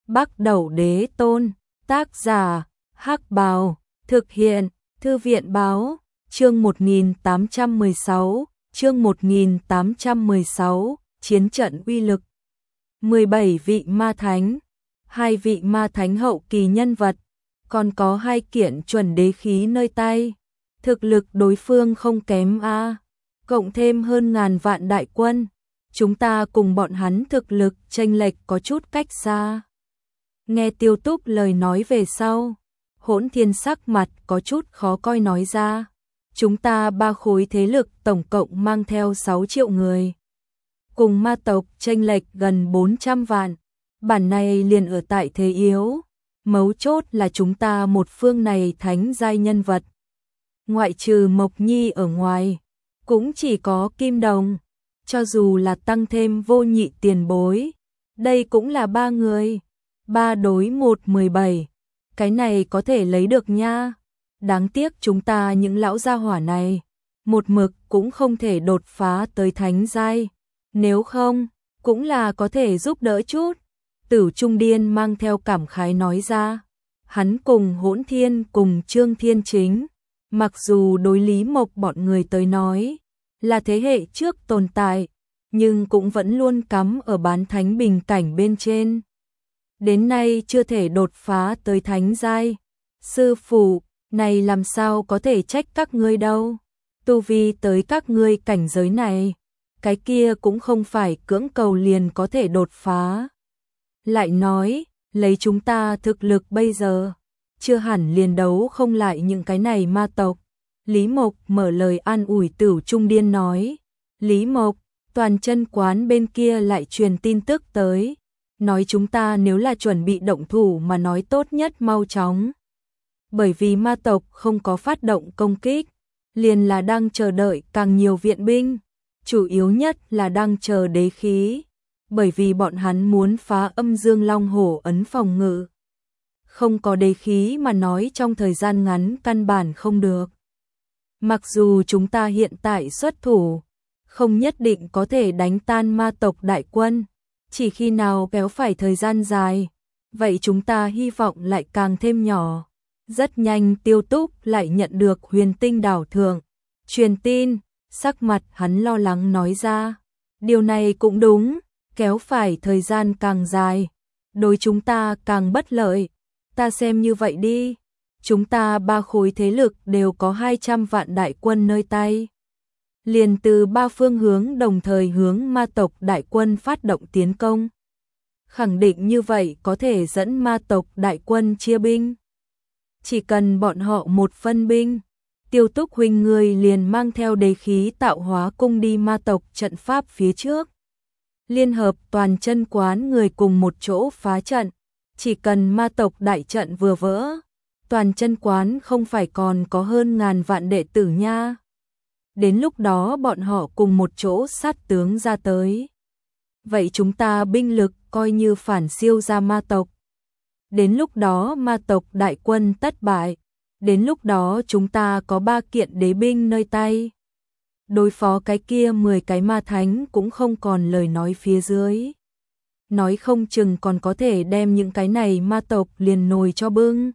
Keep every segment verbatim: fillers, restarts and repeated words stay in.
Bắc Đẩu Đế Tôn, tác giả, Hắc Bào, thực hiện, Thư viện báo, chương một nghìn tám trăm mười sáu, chương một nghìn tám trăm mười sáu, chiến trận uy lực. mười bảy vị ma thánh, hai vị ma thánh hậu kỳ nhân vật, còn có hai kiện chuẩn đế khí nơi tay. Thực lực đối phương không kém a, cộng thêm hơn ngàn vạn đại quân, chúng ta cùng bọn hắn thực lực chênh lệch có chút cách xa. Nghe Tiêu Túc lời nói về sau, Hỗn Thiên sắc mặt có chút khó coi nói ra, chúng ta ba khối thế lực tổng cộng mang theo sáu triệu người, cùng ma tộc chênh lệch gần bốn trăm vạn, bản này liền ở tại thế yếu, mấu chốt là chúng ta một phương này thánh giai nhân vật, ngoại trừ Mộc Nhi ở ngoài, cũng chỉ có Kim Đồng, cho dù là tăng thêm vô nhị tiền bối, đây cũng là ba người, ba đối một mười bảy, cái này có thể lấy được nha. Đáng tiếc chúng ta những lão gia hỏa này, một mực cũng không thể đột phá tới thánh giai, nếu không, cũng là có thể giúp đỡ chút. Tử Trung Điên mang theo cảm khái nói ra, hắn cùng Hỗn Thiên cùng Trương Thiên Chính, mặc dù đối Lý Mộc bọn người tới nói, là thế hệ trước tồn tại, nhưng cũng vẫn luôn cắm ở bán thánh bình cảnh bên trên. Đến nay chưa thể đột phá tới thánh giai. Sư phụ, này làm sao có thể trách các ngươi đâu. Tu vi tới các ngươi cảnh giới này, cái kia cũng không phải cưỡng cầu liền có thể đột phá. Lại nói, lấy chúng ta thực lực bây giờ, chưa hẳn liền đấu không lại những cái này ma tộc. Lý Mộc mở lời an ủi Tử Trung Điên nói. Lý Mộc, Toàn Chân Quán bên kia lại truyền tin tức tới, nói chúng ta nếu là chuẩn bị động thủ mà nói tốt nhất mau chóng. Bởi vì ma tộc không có phát động công kích, liền là đang chờ đợi càng nhiều viện binh, chủ yếu nhất là đang chờ đế khí, bởi vì bọn hắn muốn phá Âm Dương Long Hổ ấn phòng ngự. Không có đế khí mà nói trong thời gian ngắn căn bản không được. Mặc dù chúng ta hiện tại xuất thủ, không nhất định có thể đánh tan ma tộc đại quân, chỉ khi nào kéo phải thời gian dài, vậy chúng ta hy vọng lại càng thêm nhỏ. Rất nhanh Tiêu Túc lại nhận được Huyền Tinh đảo thượng truyền tin, sắc mặt hắn lo lắng nói ra, điều này cũng đúng, kéo phải thời gian càng dài, đối chúng ta càng bất lợi. Ta xem như vậy đi, chúng ta ba khối thế lực đều có hai trăm vạn đại quân nơi tay, liền từ ba phương hướng đồng thời hướng ma tộc đại quân phát động tiến công. Khẳng định như vậy có thể dẫn ma tộc đại quân chia binh. Chỉ cần bọn họ một phân binh, Tiêu Túc huynh người liền mang theo đế khí tạo hóa cung đi ma tộc trận pháp phía trước. Liên hợp Toàn Chân Quán người cùng một chỗ phá trận, chỉ cần ma tộc đại trận vừa vỡ, Toàn Chân Quán không phải còn có hơn ngàn vạn đệ tử nha. Đến lúc đó bọn họ cùng một chỗ sát tướng ra tới. Vậy chúng ta binh lực coi như phản siêu ra ma tộc. Đến lúc đó ma tộc đại quân tất bại. Đến lúc đó chúng ta có ba kiện đế binh nơi tay. Đối phó cái kia mười cái ma thánh cũng không còn lời nói phía dưới. Nói không chừng còn có thể đem những cái này ma tộc liền nồi cho bưng.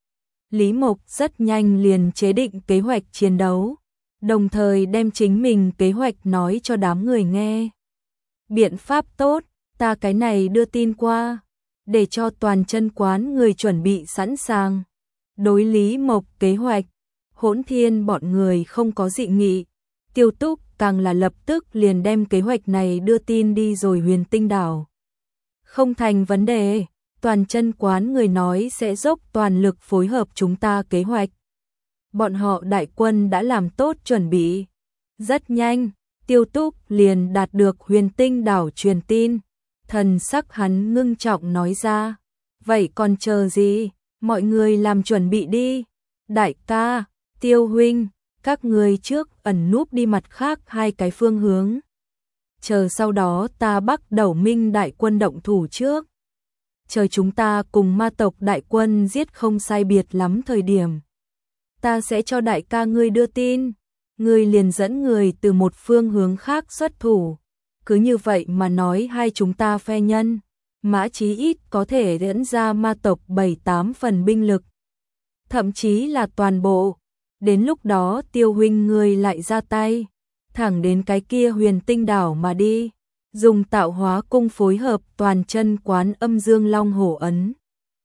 Lý Mộc rất nhanh liền chế định kế hoạch chiến đấu, đồng thời đem chính mình kế hoạch nói cho đám người nghe. Biện pháp tốt, ta cái này đưa tin qua, để cho Toàn Chân Quán người chuẩn bị sẵn sàng. Đối Lý Mộc kế hoạch, Hỗn Thiên bọn người không có dị nghị, Tiêu Túc càng là lập tức liền đem kế hoạch này đưa tin đi rồi Huyền Tinh đảo. Không thành vấn đề, Toàn Chân Quán người nói sẽ dốc toàn lực phối hợp chúng ta kế hoạch. Bọn họ đại quân đã làm tốt chuẩn bị. Rất nhanh, Tiêu Túc liền đạt được Huyền Tinh đảo truyền tin. Thần sắc hắn ngưng trọng nói ra, vậy còn chờ gì, mọi người làm chuẩn bị đi. Đại ca, Tiêu huynh, các người trước ẩn núp đi mặt khác hai cái phương hướng. Chờ sau đó ta Bắc Đẩu Minh đại quân động thủ trước. Chờ chúng ta cùng ma tộc đại quân giết không sai biệt lắm thời điểm, ta sẽ cho đại ca ngươi đưa tin, ngươi liền dẫn người từ một phương hướng khác xuất thủ. Cứ như vậy mà nói hai chúng ta phe nhân, mã chí ít có thể dẫn ra ma tộc bảy tám phần binh lực. Thậm chí là toàn bộ. Đến lúc đó Tiêu huynh ngươi lại ra tay, thẳng đến cái kia Huyền Tinh đảo mà đi, dùng tạo hóa cung phối hợp toàn chân quán âm dương long hổ ấn,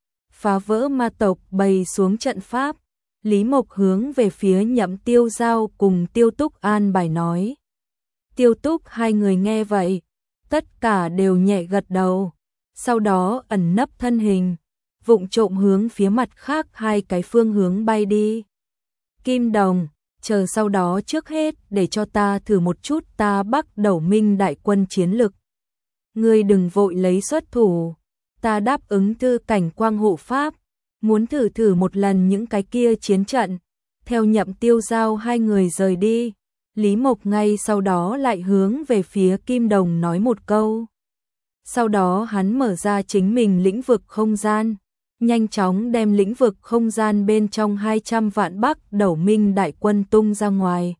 phá vỡ ma tộc bày xuống trận pháp. Lý Mộc hướng về phía Nhậm Tiêu Giao cùng Tiêu Túc an bài nói. Tiêu Túc hai người nghe vậy, tất cả đều nhẹ gật đầu, sau đó ẩn nấp thân hình, vụng trộm hướng phía mặt khác hai cái phương hướng bay đi. Kim Đồng, chờ sau đó trước hết để cho ta thử một chút ta Bắc Đẩu Minh đại quân chiến lực. Ngươi đừng vội lấy xuất thủ, ta đáp ứng thư cảnh quang hộ pháp, muốn thử thử một lần những cái kia chiến trận. Theo Nhậm Tiêu Giao hai người rời đi, Lý Mộc ngay sau đó lại hướng về phía Kim Đồng nói một câu. Sau đó hắn mở ra chính mình lĩnh vực không gian, nhanh chóng đem lĩnh vực không gian bên trong hai trăm vạn Bắc Đẩu Minh đại quân tung ra ngoài.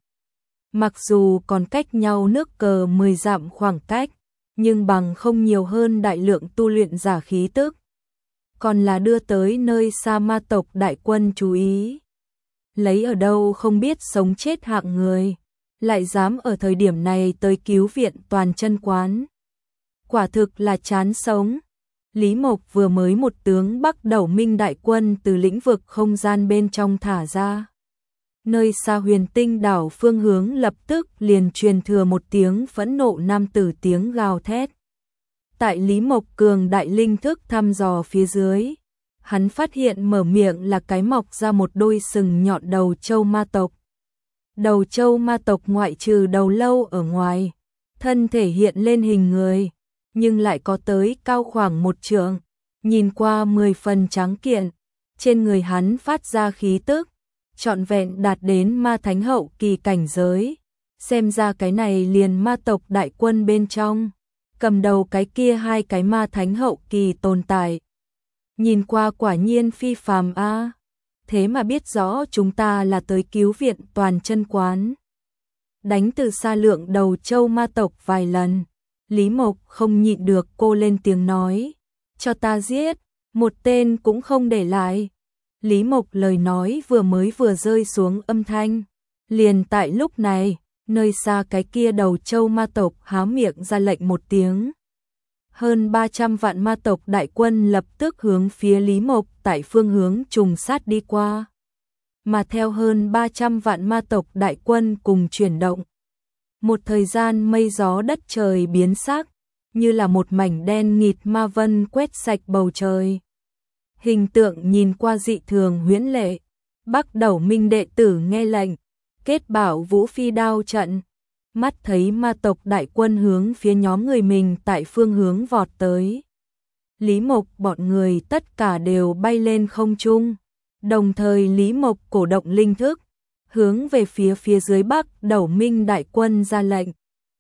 Mặc dù còn cách nhau nước cờ mười dặm khoảng cách, nhưng bằng không nhiều hơn đại lượng tu luyện giả khí tức, còn là đưa tới nơi xa ma tộc đại quân chú ý. Lấy ở đâu không biết sống chết hạng người, lại dám ở thời điểm này tới cứu viện toàn chân quán. Quả thực là chán sống. Lý Mộc vừa mới một tướng Bắc Đẩu Minh đại quân từ lĩnh vực không gian bên trong thả ra. Nơi xa Huyền Tinh đảo phương hướng lập tức liền truyền thừa một tiếng phẫn nộ nam tử tiếng gào thét. Tại Lý Mộc cường đại linh thức thăm dò phía dưới, hắn phát hiện mở miệng là cái mọc ra một đôi sừng nhọn đầu trâu ma tộc. Đầu trâu ma tộc ngoại trừ đầu lâu ở ngoài, thân thể hiện lên hình người, nhưng lại có tới cao khoảng một trượng, nhìn qua mười phần trắng kiện, trên người hắn phát ra khí tức, trọn vẹn đạt đến ma thánh hậu kỳ cảnh giới. Xem ra cái này liền ma tộc đại quân bên trong, cầm đầu cái kia hai cái ma thánh hậu kỳ tồn tại. Nhìn qua quả nhiên phi phàm a. À. Thế mà biết rõ chúng ta là tới cứu viện toàn chân quán. Đánh từ xa lượng đầu châu ma tộc vài lần, Lý Mộc không nhịn được cô lên tiếng nói. Cho ta giết, một tên cũng không để lại. Lý Mộc lời nói vừa mới vừa rơi xuống âm thanh. Liền tại lúc này, nơi xa cái kia đầu châu ma tộc há miệng ra lệnh một tiếng. Hơn ba trăm vạn ma tộc đại quân lập tức hướng phía Lý Mộc tại phương hướng trùng sát đi qua. Mà theo hơn ba trăm vạn ma tộc đại quân cùng chuyển động. Một thời gian mây gió đất trời biến sắc, như là một mảnh đen nghịt ma vân quét sạch bầu trời. Hình tượng nhìn qua dị thường huyễn lệ. Bắc Đẩu Minh đệ tử nghe lệnh, kết bảo vũ phi đao trận. Mắt thấy ma tộc đại quân hướng phía nhóm người mình tại phương hướng vọt tới. Lý Mộc bọn người tất cả đều bay lên không trung. Đồng thời Lý Mộc cổ động linh thức, hướng về phía phía dưới Bắc Đẩu Minh đại quân ra lệnh.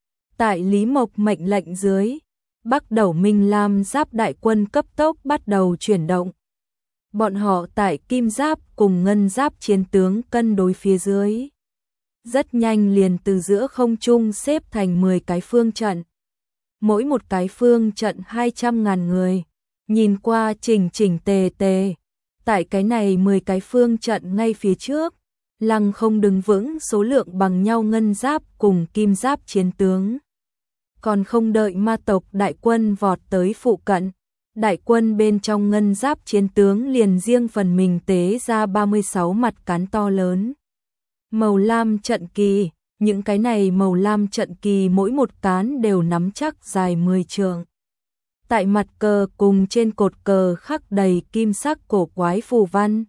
Tại Lý Mộc mệnh lệnh dưới, Bắc Đẩu Minh Lam Giáp đại quân cấp tốc bắt đầu chuyển động. Bọn họ tại Kim Giáp cùng Ngân Giáp chiến tướng cân đối phía dưới. Rất nhanh liền từ giữa không trung xếp thành mười cái phương trận. Mỗi một cái phương trận hai trăm ngàn người, nhìn qua chỉnh chỉnh tề tề. Tại cái này mười cái phương trận ngay phía trước, lăng không đứng vững số lượng bằng nhau Ngân Giáp cùng Kim Giáp chiến tướng. Còn không đợi ma tộc đại quân vọt tới phụ cận, đại quân bên trong Ngân Giáp chiến tướng liền riêng phần mình tế ra ba mươi sáu mặt cán to lớn. Màu lam trận kỳ, những cái này màu lam trận kỳ mỗi một cán đều nắm chắc dài mười trượng. Tại mặt cờ cùng trên cột cờ khắc đầy kim sắc cổ quái phù văn.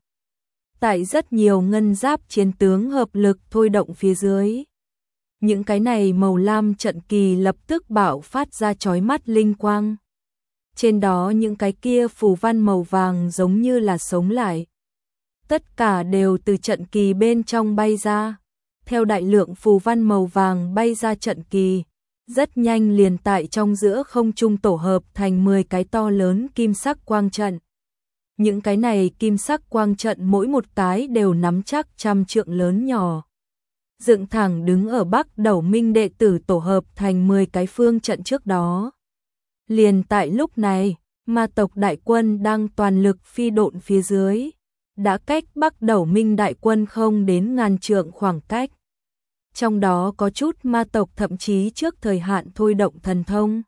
Tại rất nhiều Ngân Giáp chiến tướng hợp lực thôi động phía dưới. Những cái này màu lam trận kỳ lập tức bạo phát ra chói mắt linh quang. Trên đó những cái kia phù văn màu vàng giống như là sống lại. Tất cả đều từ trận kỳ bên trong bay ra. Theo đại lượng phù văn màu vàng bay ra trận kỳ, rất nhanh liền tại trong giữa không trung tổ hợp thành mười cái to lớn kim sắc quang trận. Những cái này kim sắc quang trận mỗi một cái đều nắm chắc trăm trượng lớn nhỏ. Dựng thẳng đứng ở Bắc Đẩu Minh đệ tử tổ hợp thành mười cái phương trận trước đó. Liền tại lúc này, ma tộc đại quân đang toàn lực phi độn phía dưới, đã cách Bắc Đẩu Minh đại quân không đến ngàn trượng khoảng cách. Trong đó có chút ma tộc thậm chí trước thời hạn thôi động thần thông,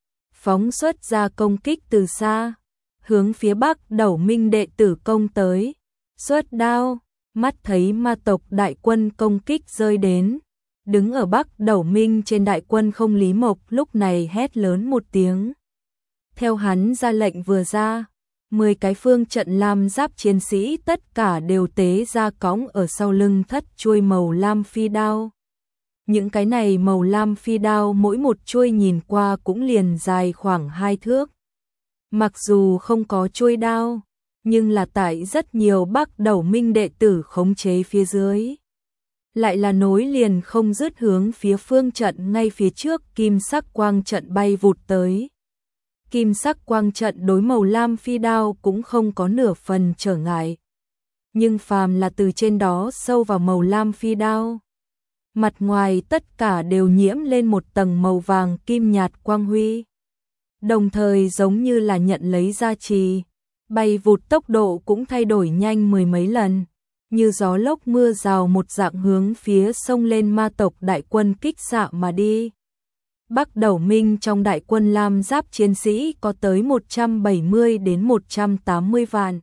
phóng xuất ra công kích từ xa, hướng phía Bắc Đẩu Minh đệ tử công tới, xuất đao, mắt thấy ma tộc đại quân công kích rơi đến, đứng ở Bắc Đẩu Minh trên đại quân không Lý Mộc lúc này hét lớn một tiếng. Theo hắn ra lệnh vừa ra, mười cái phương trận lam giáp chiến sĩ tất cả đều tế ra cõng ở sau lưng thất chuôi màu lam phi đao. Những cái này màu lam phi đao mỗi một chuôi nhìn qua cũng liền dài khoảng hai thước. Mặc dù không có chuôi đao, nhưng là tại rất nhiều Bắc Đẩu Minh đệ tử khống chế phía dưới. Lại là nối liền không dứt hướng phía phương trận ngay phía trước kim sắc quang trận bay vụt tới. Kim sắc quang trận đối màu lam phi đao cũng không có nửa phần trở ngại. Nhưng phàm là từ trên đó sâu vào màu lam phi đao, mặt ngoài tất cả đều nhiễm lên một tầng màu vàng kim nhạt quang huy. Đồng thời giống như là nhận lấy gia trì, bay vụt tốc độ cũng thay đổi nhanh mười mấy lần, như gió lốc mưa rào một dạng hướng phía sông lên ma tộc đại quân kích xạ mà đi. Bắc Đẩu Minh trong đại quân lam giáp chiến sĩ có tới một trăm bảy mươi đến một trăm tám mươi vạn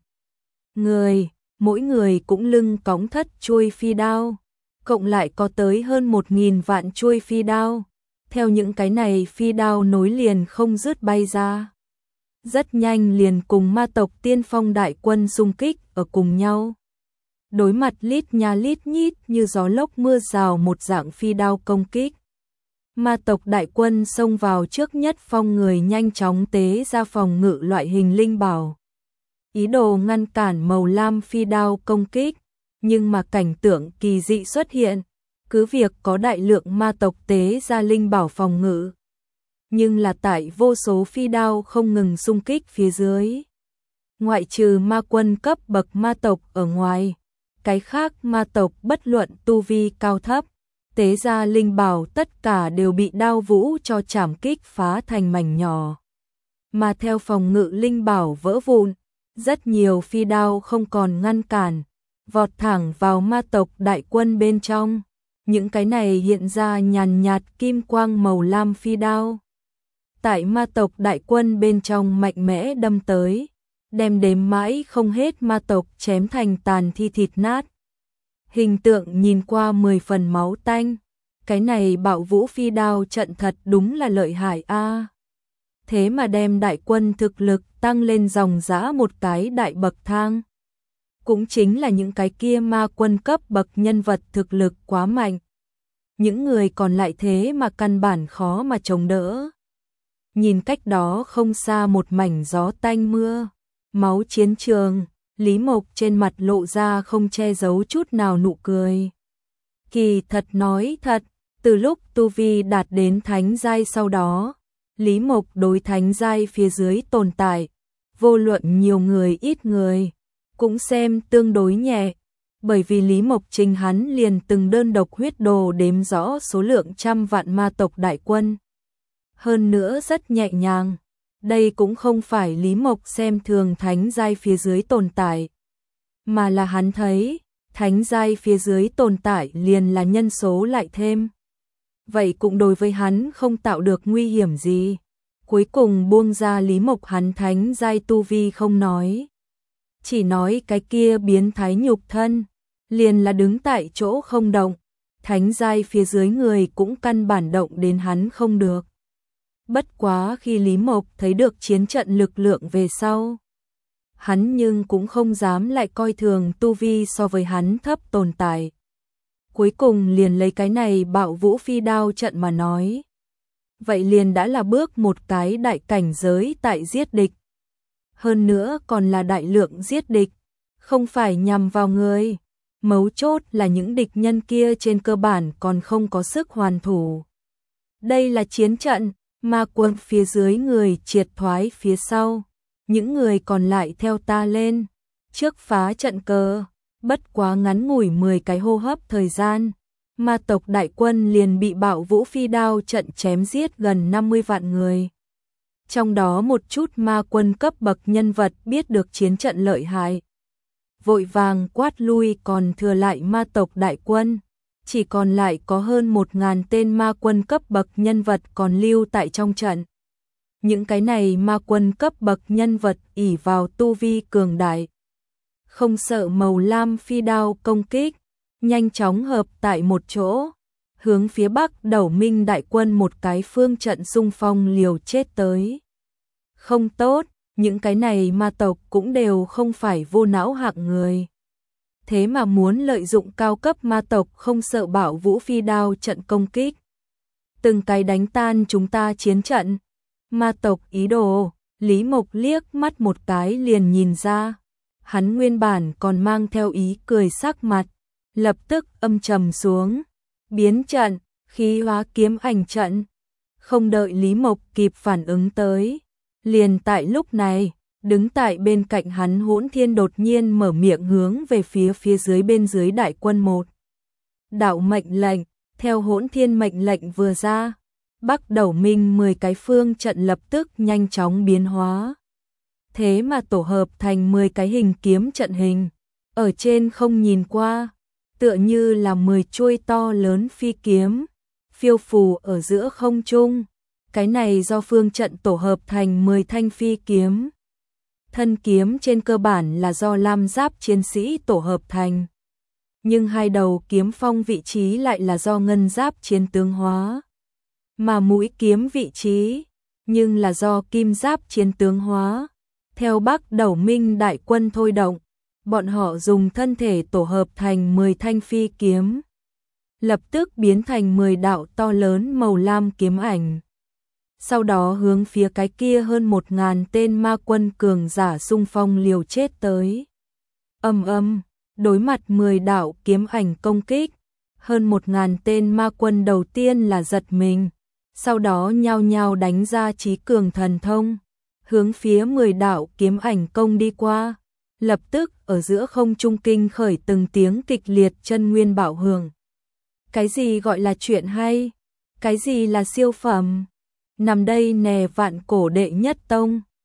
người, mỗi người cũng lưng cõng thất chuôi phi đao, cộng lại có tới hơn một nghìn vạn chuôi phi đao. Theo những cái này phi đao nối liền không dứt bay ra, rất nhanh liền cùng ma tộc tiên phong đại quân xung kích ở cùng nhau. Đối mặt lít nha lít nhít như gió lốc mưa rào một dạng phi đao công kích, ma tộc đại quân xông vào trước nhất phong người nhanh chóng tế ra phòng ngự loại hình linh bảo, ý đồ ngăn cản màu lam phi đao công kích. Nhưng mà cảnh tượng kỳ dị xuất hiện, cứ việc có đại lượng ma tộc tế ra linh bảo phòng ngự, nhưng là tại vô số phi đao không ngừng xung kích phía dưới, ngoại trừ ma quân cấp bậc ma tộc ở ngoài, cái khác ma tộc bất luận tu vi cao thấp, tế ra linh bảo tất cả đều bị đao vũ cho chảm kích phá thành mảnh nhỏ. Mà theo phòng ngự linh bảo vỡ vụn, rất nhiều phi đao không còn ngăn cản, vọt thẳng vào ma tộc đại quân bên trong. Những cái này hiện ra nhàn nhạt kim quang màu lam phi đao, tại ma tộc đại quân bên trong mạnh mẽ đâm tới, đem đếm mãi không hết ma tộc chém thành tàn thi thịt nát. Hình tượng nhìn qua mười phần máu tanh, cái này bạo vũ phi đao trận thật đúng là lợi hại a. Thế mà đem đại quân thực lực tăng lên dòng dã một cái đại bậc thang. Cũng chính là những cái kia ma quân cấp bậc nhân vật thực lực quá mạnh. Những người còn lại thế mà căn bản khó mà chống đỡ. Nhìn cách đó không xa một mảnh gió tanh mưa, máu chiến trường, Lý Mộc trên mặt lộ ra không che giấu chút nào nụ cười. Kỳ thật nói thật, từ lúc tu vi đạt đến thánh giai sau đó, Lý Mộc đối thánh giai phía dưới tồn tại, vô luận nhiều người ít người, cũng xem tương đối nhẹ, bởi vì Lý Mộc Trình hắn liền từng đơn độc huyết đồ đếm rõ số lượng trăm vạn ma tộc đại quân. Hơn nữa rất nhẹ nhàng, đây cũng không phải Lý Mộc xem thường thánh giai phía dưới tồn tại, mà là hắn thấy, thánh giai phía dưới tồn tại liền là nhân số lại thêm. Vậy cũng đối với hắn không tạo được nguy hiểm gì. Cuối cùng buông ra Lý Mộc hắn thánh giai tu vi không nói. Chỉ nói cái kia biến thái nhục thân, liền là đứng tại chỗ không động, thánh giai phía dưới người cũng căn bản động đến hắn không được. Bất quá khi Lý Mộc thấy được chiến trận lực lượng về sau, hắn nhưng cũng không dám lại coi thường tu vi so với hắn thấp tồn tại. Cuối cùng liền lấy cái này bạo vũ phi đao trận mà nói. Vậy liền đã là bước một cái đại cảnh giới tại giết địch. Hơn nữa còn là đại lượng giết địch, không phải nhằm vào người. Mấu chốt là những địch nhân kia trên cơ bản còn không có sức hoàn thủ. Đây là chiến trận, ma quân phía dưới người triệt thoái phía sau. Những người còn lại theo ta lên, trước phá trận cờ. Bất quá ngắn ngủi mười cái hô hấp thời gian, ma tộc đại quân liền bị bạo vũ phi đao trận chém giết gần năm mươi vạn người. trong đó một chút ma quân cấp bậc nhân vật biết được chiến trận lợi hại, vội vàng quát lui, còn thừa lại ma tộc đại quân, chỉ còn lại có hơn một ngàn tên ma quân cấp bậc nhân vật còn lưu tại trong trận. Những cái này ma quân cấp bậc nhân vật ỷ vào tu vi cường đại, không sợ màu lam phi đao công kích, nhanh chóng hợp tại một chỗ, hướng phía Bắc Đẩu Minh đại quân một cái phương trận xung phong liều chết tới. Không tốt, những cái này ma tộc cũng đều không phải vô não hạng người. Thế mà muốn lợi dụng cao cấp ma tộc không sợ Bảo Vũ phi đao trận công kích, từng cái đánh tan chúng ta chiến trận. Ma tộc ý đồ, Lý Mộc liếc mắt một cái liền nhìn ra. Hắn nguyên bản còn mang theo ý cười sắc mặt, lập tức âm trầm xuống, biến trận, khí hóa kiếm ảnh trận. Không đợi Lý Mộc kịp phản ứng tới, liền tại lúc này, đứng tại bên cạnh hắn Hỗn Thiên đột nhiên mở miệng hướng về phía phía dưới bên dưới đại quân một đạo mệnh lệnh. Theo Hỗn Thiên mệnh lệnh vừa ra, Bắc Đẩu Minh mười cái phương trận lập tức nhanh chóng biến hóa. Thế mà tổ hợp thành mười cái hình kiếm trận hình, ở trên không nhìn qua, tựa như là mười chuôi to lớn phi kiếm, phiêu phù ở giữa không trung. Cái này do phương trận tổ hợp thành mười thanh phi kiếm. Thân kiếm trên cơ bản là do lam giáp chiến sĩ tổ hợp thành, nhưng hai đầu kiếm phong vị trí lại là do ngân giáp chiến tướng hóa, mà mũi kiếm vị trí nhưng là do kim giáp chiến tướng hóa. Theo Bắc Đẩu Minh đại quân thôi động, bọn họ dùng thân thể tổ hợp thành mười thanh phi kiếm, lập tức biến thành mười đạo to lớn màu lam kiếm ảnh. Sau đó hướng phía cái kia hơn một ngàn tên ma quân cường giả xung phong liều chết tới. Âm âm, đối mặt mười đạo kiếm ảnh công kích, hơn một ngàn tên ma quân đầu tiên là giật mình, sau đó nhao nhao đánh ra trí cường thần thông, hướng phía mười đạo kiếm ảnh công đi qua. Lập tức ở giữa không trung kinh khởi từng tiếng kịch liệt chân nguyên bạo hưởng. Cái gì gọi là chuyện hay? Cái gì là siêu phẩm? Nằm đây nè vạn cổ đệ nhất tông,